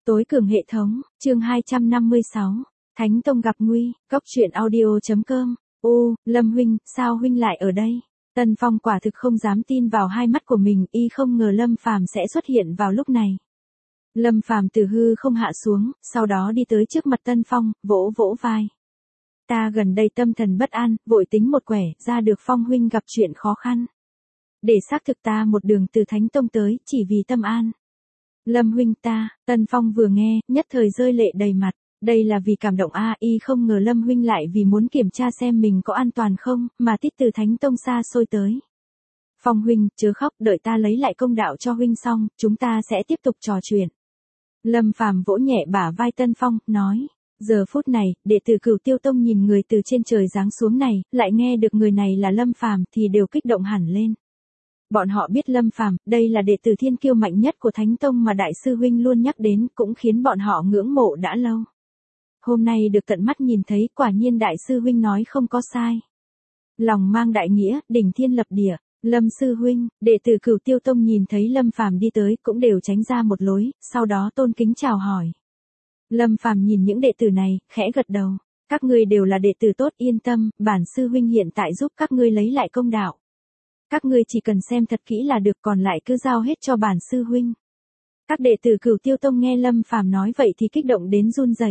Tối cường hệ thống, chương 256, Thánh Tông gặp nguy, góc truyện audio.com, Lâm huynh, sao huynh lại ở đây? Tân Phong quả thực không dám tin vào hai mắt của mình, y không ngờ Lâm Phàm sẽ xuất hiện vào lúc này. Lâm Phàm từ hư không hạ xuống, sau đó đi tới trước mặt Tân Phong, vỗ vỗ vai. Ta gần đây tâm thần bất an, vội tính một quẻ, ra được Phong huynh gặp chuyện khó khăn. Để xác thực ta một đường từ Thánh Tông tới, chỉ vì tâm an. Lâm huynh ta, Tân Phong vừa nghe, nhất thời rơi lệ đầy mặt, đây là vì cảm động y không ngờ Lâm huynh lại vì muốn kiểm tra xem mình có an toàn không, mà tít từ Thánh Tông xa xôi tới. Phong huynh, chớ khóc, đợi ta lấy lại công đạo cho huynh xong, chúng ta sẽ tiếp tục trò chuyện. Lâm Phàm vỗ nhẹ bả vai Tân Phong, nói, giờ phút này, đệ tử Cửu Tiêu Tông nhìn người từ trên trời giáng xuống này, lại nghe được người này là Lâm Phàm thì đều kích động hẳn lên. Bọn họ biết Lâm Phàm, đây là đệ tử thiên kiêu mạnh nhất của Thánh Tông mà đại sư huynh luôn nhắc đến, cũng khiến bọn họ ngưỡng mộ đã lâu. Hôm nay được tận mắt nhìn thấy, quả nhiên đại sư huynh nói không có sai. Lòng mang đại nghĩa, đỉnh thiên lập địa, Lâm sư huynh, đệ tử Cửu Tiêu Tông nhìn thấy Lâm Phàm đi tới, cũng đều tránh ra một lối, sau đó tôn kính chào hỏi. Lâm Phàm nhìn những đệ tử này, khẽ gật đầu, các ngươi đều là đệ tử tốt, yên tâm, bản sư huynh hiện tại giúp các ngươi lấy lại công đạo. Các ngươi chỉ cần xem thật kỹ là được, còn lại cứ giao hết cho bản sư huynh. Các đệ tử Cửu Tiêu Tông nghe Lâm Phàm nói vậy thì kích động đến run rẩy.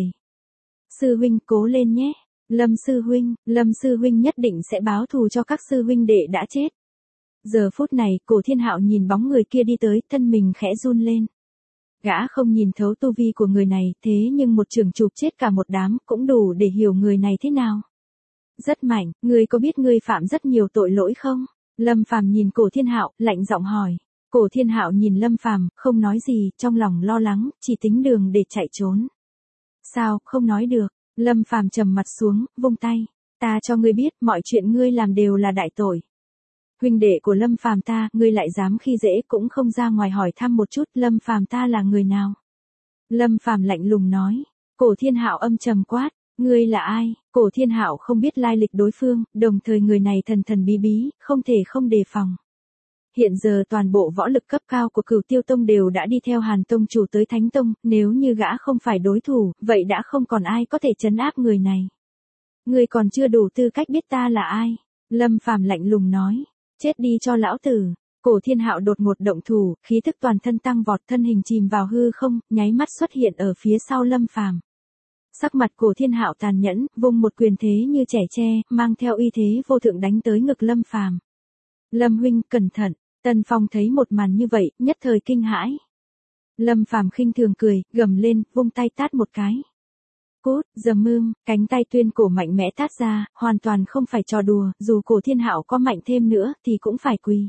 Sư huynh cố lên nhé, Lâm sư huynh nhất định sẽ báo thù cho các sư huynh đệ đã chết. Giờ phút này, Cổ Thiên Hạo nhìn bóng người kia đi tới, thân mình khẽ run lên. Gã không nhìn thấu tu vi của người này, thế nhưng một trường chụp chết cả một đám cũng đủ để hiểu người này thế nào. Rất mạnh, ngươi có biết ngươi phạm rất nhiều tội lỗi không? Lâm Phàm nhìn Cổ Thiên Hạo, lạnh giọng hỏi. Cổ Thiên Hạo nhìn Lâm Phàm, không nói gì, trong lòng lo lắng, chỉ tính đường để chạy trốn. Sao, không nói được? Lâm Phàm trầm mặt xuống, vung tay. Ta cho ngươi biết, mọi chuyện ngươi làm đều là đại tội. Huynh đệ của Lâm Phàm ta, ngươi lại dám khi dễ, cũng không ra ngoài hỏi thăm một chút, Lâm Phàm ta là người nào? Lâm Phàm lạnh lùng nói. Cổ Thiên Hạo âm trầm quát. Ngươi là ai? Cổ Thiên Hạo không biết lai lịch đối phương, đồng thời người này thần thần bí bí, không thể không đề phòng. Hiện giờ toàn bộ võ lực cấp cao của Cửu Tiêu Tông đều đã đi theo Hàn Tông chủ tới Thánh Tông, nếu như gã không phải đối thủ, vậy đã không còn ai có thể trấn áp người này. Ngươi còn chưa đủ tư cách biết ta là ai? Lâm Phàm lạnh lùng nói. Chết đi cho lão tử. Cổ Thiên Hạo đột ngột động thủ, khí thức toàn thân tăng vọt, thân hình chìm vào hư không, nháy mắt xuất hiện ở phía sau Lâm Phàm. Sắc mặt Cổ Thiên Hạo tàn nhẫn, vung một quyền thế như trẻ tre, mang theo uy thế vô thượng đánh tới ngực Lâm Phàm. Lâm huynh, cẩn thận. Tân Phong thấy một màn như vậy, nhất thời kinh hãi. Lâm Phàm khinh thường cười, gầm lên, vung tay tát một cái. Cút, dầm cánh tay tuyên cổ mạnh mẽ tát ra, hoàn toàn không phải trò đùa, dù Cổ Thiên Hạo có mạnh thêm nữa thì cũng phải quỳ.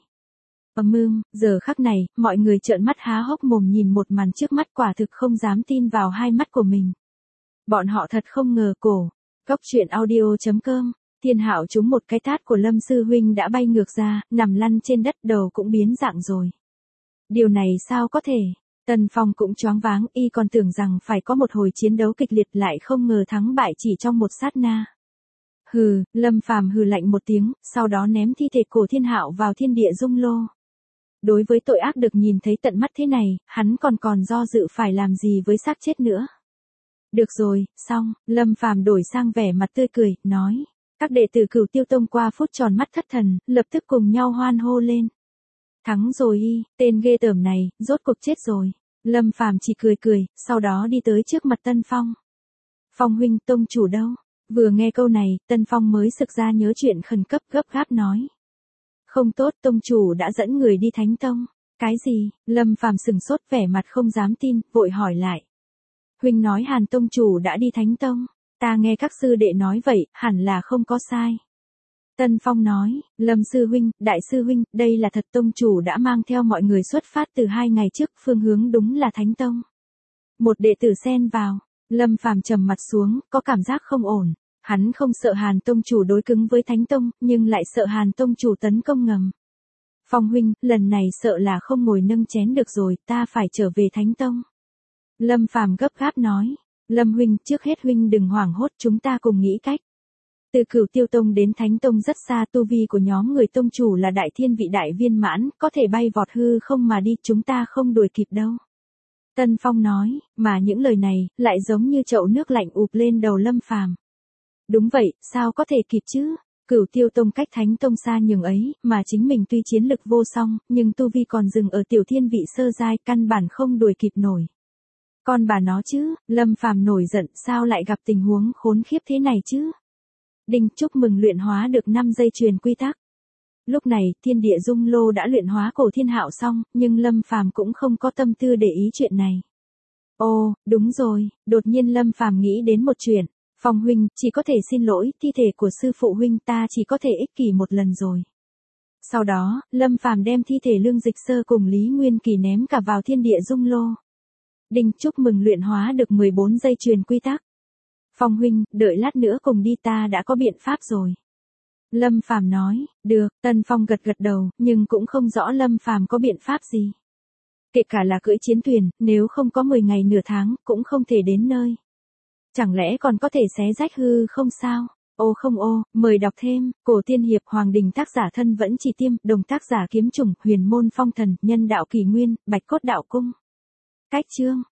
Giờ khắc này, mọi người trợn mắt há hốc mồm nhìn một màn trước mắt, quả thực không dám tin vào hai mắt của mình. Bọn họ thật không ngờ góc truyện audio.com, Thiên Hạo trúng một cái tát của Lâm sư huynh đã bay ngược ra, nằm lăn trên đất, đầu cũng biến dạng rồi. Điều này sao có thể? Tân Phong cũng choáng váng, y còn tưởng rằng phải có một hồi chiến đấu kịch liệt, lại không ngờ thắng bại chỉ trong một sát na. Hừ, Lâm Phàm hừ lạnh một tiếng, sau đó ném thi thể Cổ Thiên Hạo vào thiên địa dung lô. Đối với tội ác được nhìn thấy tận mắt thế này, hắn còn do dự phải làm gì với xác chết nữa. Được rồi, xong, Lâm Phàm đổi sang vẻ mặt tươi cười, nói. Các đệ tử Cửu Tiêu Tông qua phút tròn mắt thất thần, lập tức cùng nhau hoan hô lên. Thắng rồi tên ghê tởm này, rốt cuộc chết rồi. Lâm Phàm chỉ cười, sau đó đi tới trước mặt Tân Phong. Phong huynh, tông chủ đâu? Vừa nghe câu này, Tân Phong mới sực ra nhớ chuyện khẩn cấp, gấp gáp nói. Không tốt, tông chủ đã dẫn người đi Thánh Tông. Cái gì? Lâm Phàm sừng sốt, vẻ mặt không dám tin, vội hỏi lại. Huynh nói Hàn tông chủ đã đi Thánh Tông. Ta nghe các sư đệ nói vậy, hẳn là không có sai. Tân Phong nói, Lâm sư huynh, đại sư huynh, đây là thật, tông chủ đã mang theo mọi người xuất phát từ 2 ngày trước, phương hướng đúng là Thánh Tông. Một đệ tử xen vào, Lâm Phàm trầm mặt xuống, có cảm giác không ổn. Hắn không sợ Hàn tông chủ đối cứng với Thánh Tông, nhưng lại sợ Hàn tông chủ tấn công ngầm. Phong huynh, lần này sợ là không ngồi nâng chén được rồi, ta phải trở về Thánh Tông. Lâm Phàm gấp gáp nói. Lâm huynh, trước hết huynh đừng hoảng hốt, chúng ta cùng nghĩ cách. Từ Cửu Tiêu Tông đến Thánh Tông rất xa, tu vi của nhóm người tông chủ là đại thiên vị đại viên mãn, có thể bay vọt hư không mà đi, chúng ta không đuổi kịp đâu. Tân Phong nói, mà những lời này, lại giống như chậu nước lạnh ụp lên đầu Lâm Phàm. Đúng vậy, sao có thể kịp chứ? Cửu Tiêu Tông cách Thánh Tông xa nhường ấy, mà chính mình tuy chiến lực vô song, nhưng tu vi còn dừng ở tiểu thiên vị sơ giai, căn bản không đuổi kịp nổi. Con bà nó chứ, Lâm Phàm nổi giận, sao lại gặp tình huống khốn khiếp thế này chứ? Đinh, chúc mừng luyện hóa được 5 dây chuyền quy tắc. Lúc này, Thiên Địa Dung Lô đã luyện hóa Cổ Thiên Hạo xong, nhưng Lâm Phàm cũng không có tâm tư để ý chuyện này. Ồ, đúng rồi, đột nhiên Lâm Phàm nghĩ đến một chuyện. Phong huynh, chỉ có thể xin lỗi, thi thể của sư phụ huynh ta chỉ có thể ích kỷ một lần rồi. Sau đó, Lâm Phàm đem thi thể Lương Dịch Sơ cùng Lý Nguyên Kỳ ném cả vào Thiên Địa Dung Lô. Đinh, chúc mừng luyện hóa được 14 dây chuyền quy tắc. Phong huynh, đợi lát nữa cùng đi, ta đã có biện pháp rồi. Lâm Phàm nói, được, Tân Phong gật gật đầu, nhưng cũng không rõ Lâm Phàm có biện pháp gì. Kể cả là cưỡi chiến thuyền, nếu không có 10 ngày nửa tháng, cũng không thể đến nơi. Chẳng lẽ còn có thể xé rách hư không sao? Ô không ô, mời đọc thêm, Cổ Tiên Hiệp Hoàng Đình tác giả thân vẫn chỉ tiêm, đồng tác giả kiếm chủng, huyền môn phong thần, nhân đạo kỳ nguyên, bạch cốt đạo cung. Cách chương.